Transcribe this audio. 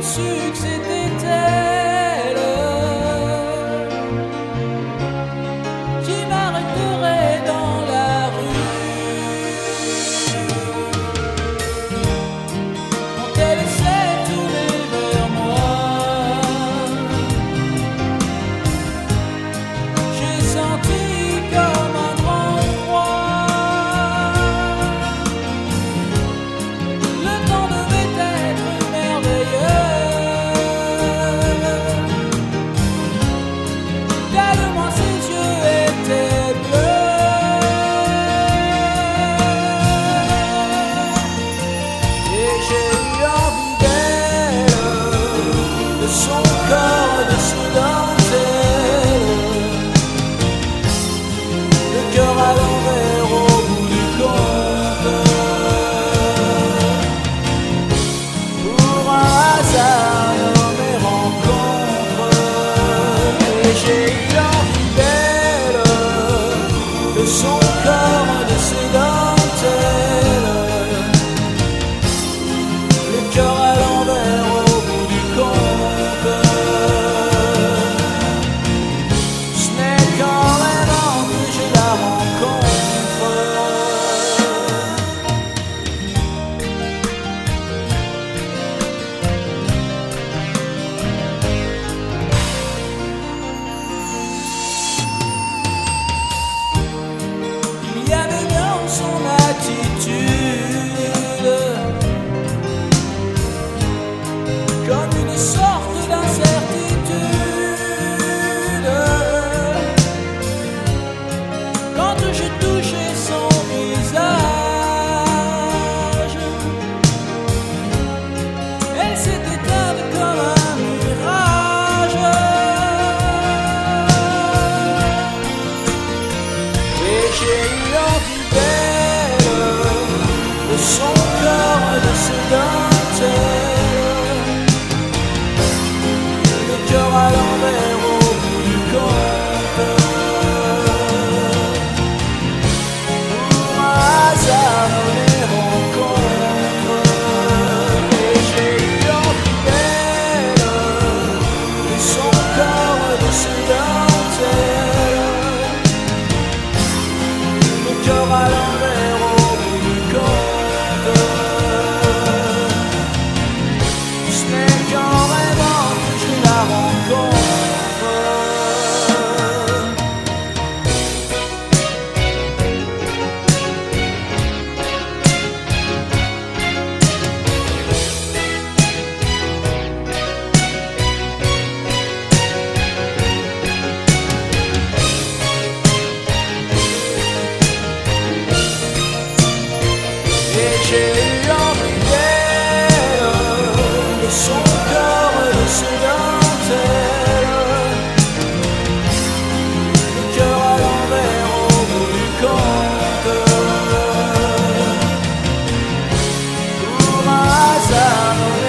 su que c'était elle qui m'arrêterait dans la rue quand elle s'est tournée vers moi. J'ai senti comme un grand froid. Le temps devait être merveilleux, tellement ses yeux étaient bleus. Et j'ai eu envie d'elle, de son corps, de ses dentelles, le cœur à l'envers au bout du compte. Pour un hasard dans mes rencontres, et j'ai eu envie d'elle, de son corps, de ses dentelles, le cœur à l'envers au bout du compte. Ce n'est qu'en rêvant que je la rencontre. Il y avait dans son attitude comme une sorte d'incertitude. Quand je touchais son visage, elle s'est éteinte comme un mirage. Et j'ai eu envie d'elle, de son corps, de ses dentelles, le cœur à l'envers au bout du compte. Pour un hasard dans les rencontres, et j'ai eu envie d'elle, de son corps, de ses dentelles, le cœur à l'envers au bout du compte. Ce n'est qu'en rêvant que je la rencontre. Et j'ai eu envie d'elle, de son corps, de ses dentelles, le cœur à l'envers au bout du compte. Pour un hasard dans les